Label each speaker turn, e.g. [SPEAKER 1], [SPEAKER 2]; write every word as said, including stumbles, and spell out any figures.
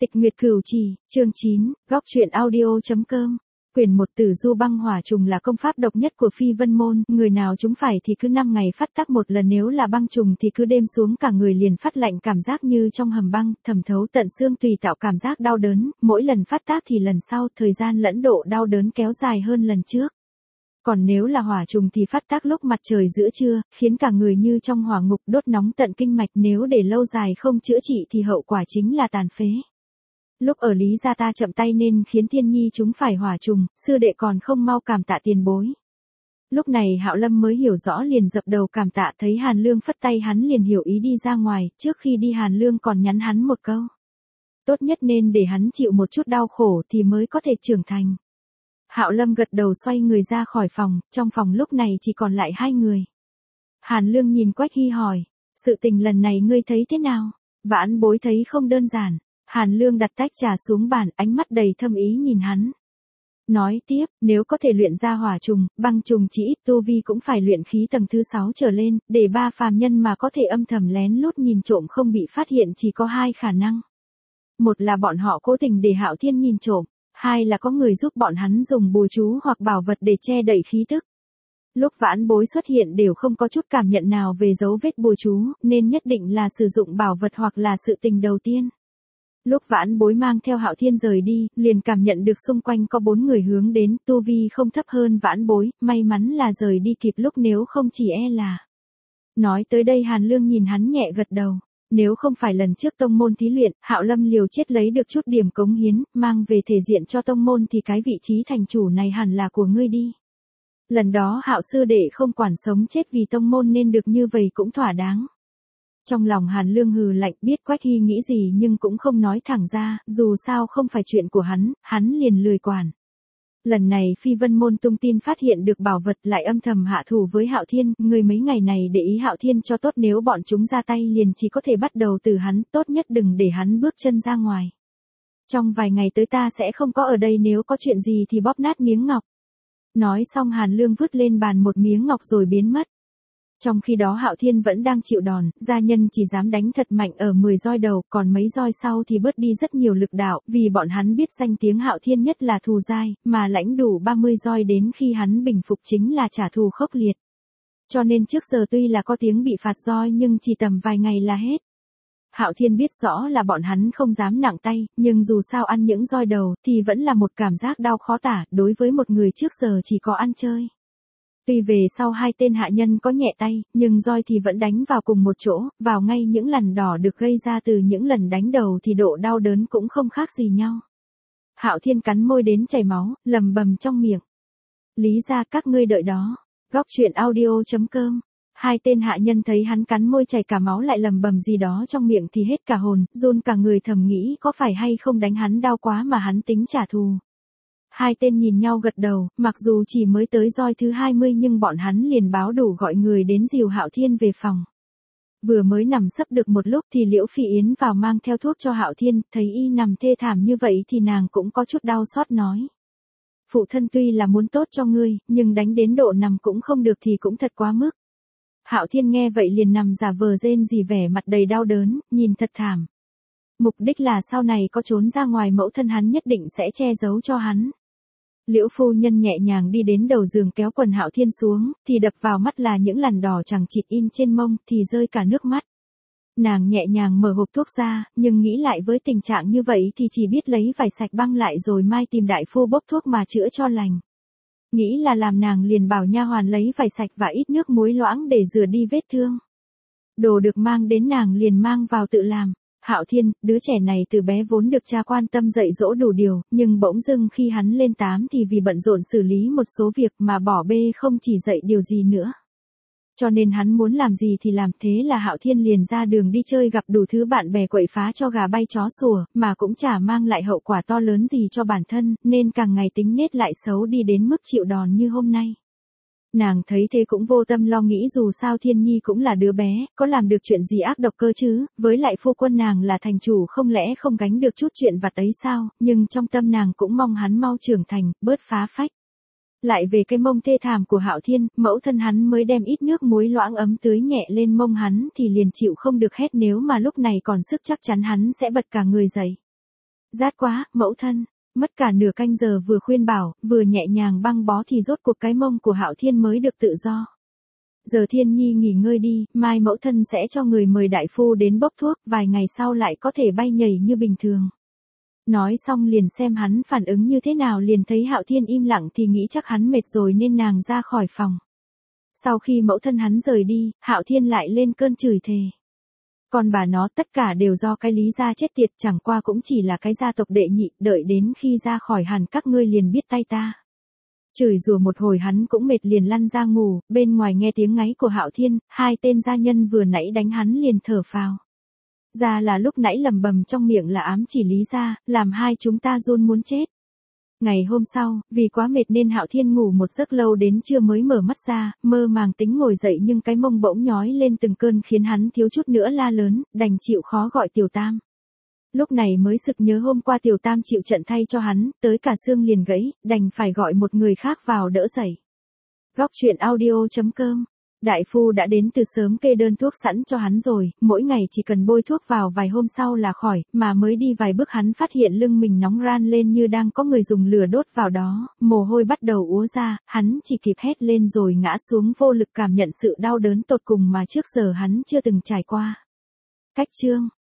[SPEAKER 1] Tịch Nguyệt Cửu Trì, chương chín, góc truyện audio.com. Quyền một Tử Du Băng Hỏa Trùng là công pháp độc nhất của Phi Vân môn, người nào chúng phải thì cứ năm ngày phát tác một lần, nếu là băng trùng thì cứ đêm xuống cả người liền phát lạnh, cảm giác như trong hầm băng, thẩm thấu tận xương tùy, tạo cảm giác đau đớn, mỗi lần phát tác thì lần sau thời gian lẫn độ đau đớn kéo dài hơn lần trước. Còn nếu là hỏa trùng thì phát tác lúc mặt trời giữa trưa, khiến cả người như trong hỏa ngục, đốt nóng tận kinh mạch, nếu để lâu dài không chữa trị thì hậu quả chính là tàn phế. Lúc ở Lý gia ta chậm tay nên khiến Thiên Nhi chúng phải hỏa trùng, sư đệ còn không mau cảm tạ tiền bối. Lúc này Hạo Lâm mới hiểu rõ, liền dập đầu cảm tạ, thấy Hàn Lương phất tay hắn liền hiểu ý đi ra ngoài, trước khi đi Hàn Lương còn nhắn hắn một câu. Tốt nhất nên để hắn chịu một chút đau khổ thì mới có thể trưởng thành. Hạo Lâm gật đầu xoay người ra khỏi phòng, trong phòng lúc này chỉ còn lại hai người. Hàn Lương nhìn Quách Hy hỏi, sự tình lần này ngươi thấy thế nào? Vãn Bối thấy không đơn giản. Hàn Lương đặt tách trà xuống bàn, ánh mắt đầy thâm ý nhìn hắn. Nói tiếp, nếu có thể luyện ra hỏa trùng, băng trùng chỉ ít tu vi cũng phải luyện khí tầng thứ sáu trở lên, để ba phàm nhân mà có thể âm thầm lén lút nhìn trộm không bị phát hiện chỉ có hai khả năng. Một là bọn họ cố tình để Hạo Thiên nhìn trộm, hai là có người giúp bọn hắn dùng bùa chú hoặc bảo vật để che đậy khí tức. Lúc Vãn Bối xuất hiện đều không có chút cảm nhận nào về dấu vết bùa chú, nên nhất định là sử dụng bảo vật hoặc là sự tình đầu tiên. Lúc Vãn Bối mang theo Hạo Thiên rời đi, liền cảm nhận được xung quanh có bốn người hướng đến, tu vi không thấp hơn Vãn Bối, may mắn là rời đi kịp lúc, nếu không chỉ e là. Nói tới đây Hàn Lương nhìn hắn nhẹ gật đầu, nếu không phải lần trước tông môn thí luyện, Hạo Lâm liều chết lấy được chút điểm cống hiến, mang về thể diện cho tông môn thì cái vị trí thành chủ này hẳn là của ngươi đi. Lần đó Hạo sư đệ không quản sống chết vì tông môn nên được như vậy cũng thỏa đáng. Trong lòng Hàn Lương hừ lạnh, biết Quách Hy nghĩ gì nhưng cũng không nói thẳng ra, dù sao không phải chuyện của hắn, hắn liền lười quản. Lần này Phi Vân môn tung tin phát hiện được bảo vật, lại âm thầm hạ thủ với Hạo Thiên, người mấy ngày này để ý Hạo Thiên cho tốt, nếu bọn chúng ra tay liền chỉ có thể bắt đầu từ hắn, tốt nhất đừng để hắn bước chân ra ngoài. Trong vài ngày tới ta sẽ không có ở đây, nếu có chuyện gì thì bóp nát miếng ngọc. Nói xong Hàn Lương vứt lên bàn một miếng ngọc rồi biến mất. Trong khi đó Hạo Thiên vẫn đang chịu đòn, gia nhân chỉ dám đánh thật mạnh ở mười roi đầu, còn mấy roi sau thì bớt đi rất nhiều lực đạo, vì bọn hắn biết danh tiếng Hạo Thiên nhất là thù dai, mà lãnh đủ ba mươi roi đến khi hắn bình phục chính là trả thù khốc liệt. Cho nên trước giờ tuy là có tiếng bị phạt roi nhưng chỉ tầm vài ngày là hết. Hạo Thiên biết rõ là bọn hắn không dám nặng tay, nhưng dù sao ăn những roi đầu thì vẫn là một cảm giác đau khó tả, đối với một người trước giờ chỉ có ăn chơi. Tuy về sau hai tên hạ nhân có nhẹ tay, nhưng roi thì vẫn đánh vào cùng một chỗ, vào ngay những lần đỏ được gây ra từ những lần đánh đầu thì độ đau đớn cũng không khác gì nhau. Hạo Thiên cắn môi đến chảy máu, lầm bầm trong miệng. Lý ra các ngươi đợi đó. Góc truyện audio.com. Hai tên hạ nhân thấy hắn cắn môi chảy cả máu lại lầm bầm gì đó trong miệng thì hết cả hồn, run cả người, thầm nghĩ có phải hay không đánh hắn đau quá mà hắn tính trả thù. Hai tên nhìn nhau gật đầu, mặc dù chỉ mới tới roi thứ hai mươi nhưng bọn hắn liền báo đủ gọi người đến dìu Hạo Thiên về phòng. Vừa mới nằm sấp được một lúc thì Liễu Phi Yến vào mang theo thuốc cho Hạo Thiên, thấy y nằm thê thảm như vậy thì nàng cũng có chút đau xót nói. Phụ thân tuy là muốn tốt cho ngươi, nhưng đánh đến độ nằm cũng không được thì cũng thật quá mức. Hạo Thiên nghe vậy liền nằm giả vờ rên rỉ, vẻ mặt đầy đau đớn, nhìn thật thảm. Mục đích là sau này có trốn ra ngoài mẫu thân hắn nhất định sẽ che giấu cho hắn. Liễu phu nhân nhẹ nhàng đi đến đầu giường kéo quần Hạo Thiên xuống, thì đập vào mắt là những lằn đỏ chằng chịt in trên mông, thì rơi cả nước mắt. Nàng nhẹ nhàng mở hộp thuốc ra, nhưng nghĩ lại với tình trạng như vậy thì chỉ biết lấy vải sạch băng lại rồi mai tìm đại phu bốc thuốc mà chữa cho lành. Nghĩ là làm, nàng liền bảo nha hoàn lấy vải sạch và ít nước muối loãng để rửa đi vết thương. Đồ được mang đến nàng liền mang vào tự làm. Hạo Thiên, đứa trẻ này từ bé vốn được cha quan tâm dạy dỗ đủ điều, nhưng bỗng dưng khi hắn lên tám thì vì bận rộn xử lý một số việc mà bỏ bê không chỉ dạy điều gì nữa. Cho nên hắn muốn làm gì thì làm, thế là Hạo Thiên liền ra đường đi chơi, gặp đủ thứ bạn bè quậy phá cho gà bay chó sủa, mà cũng chả mang lại hậu quả to lớn gì cho bản thân, nên càng ngày tính nết lại xấu đi đến mức chịu đòn như hôm nay. Nàng thấy thế cũng vô tâm lo nghĩ, dù sao Thiên Nhi cũng là đứa bé, có làm được chuyện gì ác độc cơ chứ, với lại phu quân nàng là thành chủ không lẽ không gánh được chút chuyện vặt ấy sao, nhưng trong tâm nàng cũng mong hắn mau trưởng thành, bớt phá phách. Lại về cái mông thê thảm của Hạo Thiên, mẫu thân hắn mới đem ít nước muối loãng ấm tưới nhẹ lên mông hắn thì liền chịu không được hét, nếu mà lúc này còn sức chắc chắn hắn sẽ bật cả người dậy. Rát quá, mẫu thân. Mất cả nửa canh giờ vừa khuyên bảo, vừa nhẹ nhàng băng bó thì rốt cuộc cái mông của Hạo Thiên mới được tự do. Giờ Thiên Nhi nghỉ ngơi đi, mai mẫu thân sẽ cho người mời đại phu đến bốc thuốc, vài ngày sau lại có thể bay nhảy như bình thường. Nói xong liền xem hắn phản ứng như thế nào, liền thấy Hạo Thiên im lặng thì nghĩ chắc hắn mệt rồi nên nàng ra khỏi phòng. Sau khi mẫu thân hắn rời đi, Hạo Thiên lại lên cơn chửi thề. Còn bà nó, tất cả đều do cái Lý gia chết tiệt, chẳng qua cũng chỉ là cái gia tộc đệ nhị, đợi đến khi ra khỏi hàn các ngươi liền biết tay ta. Chửi rủa một hồi hắn cũng mệt liền lăn ra ngủ, bên ngoài nghe tiếng ngáy của Hạo Thiên, hai tên gia nhân vừa nãy đánh hắn liền thở phào. Ra là lúc nãy lầm bầm trong miệng là ám chỉ Lý gia, làm hai chúng ta run muốn chết. Ngày hôm sau, vì quá mệt nên Hạo Thiên ngủ một giấc lâu đến trưa mới mở mắt ra, mơ màng tính ngồi dậy nhưng cái mông bỗng nhói lên từng cơn khiến hắn thiếu chút nữa la lớn, đành chịu khó gọi Tiểu Tam. Lúc này mới sực nhớ hôm qua Tiểu Tam chịu trận thay cho hắn, tới cả xương liền gãy, đành phải gọi một người khác vào đỡ dậy. Góc truyện audio chấm com. Đại phu đã đến từ sớm kê đơn thuốc sẵn cho hắn rồi, mỗi ngày chỉ cần bôi thuốc vào vài hôm sau là khỏi, mà mới đi vài bước hắn phát hiện lưng mình nóng ran lên như đang có người dùng lửa đốt vào đó, mồ hôi bắt đầu úa ra, hắn chỉ kịp hét lên rồi ngã xuống vô lực cảm nhận sự đau đớn tột cùng mà trước giờ hắn chưa từng trải qua. Cách chương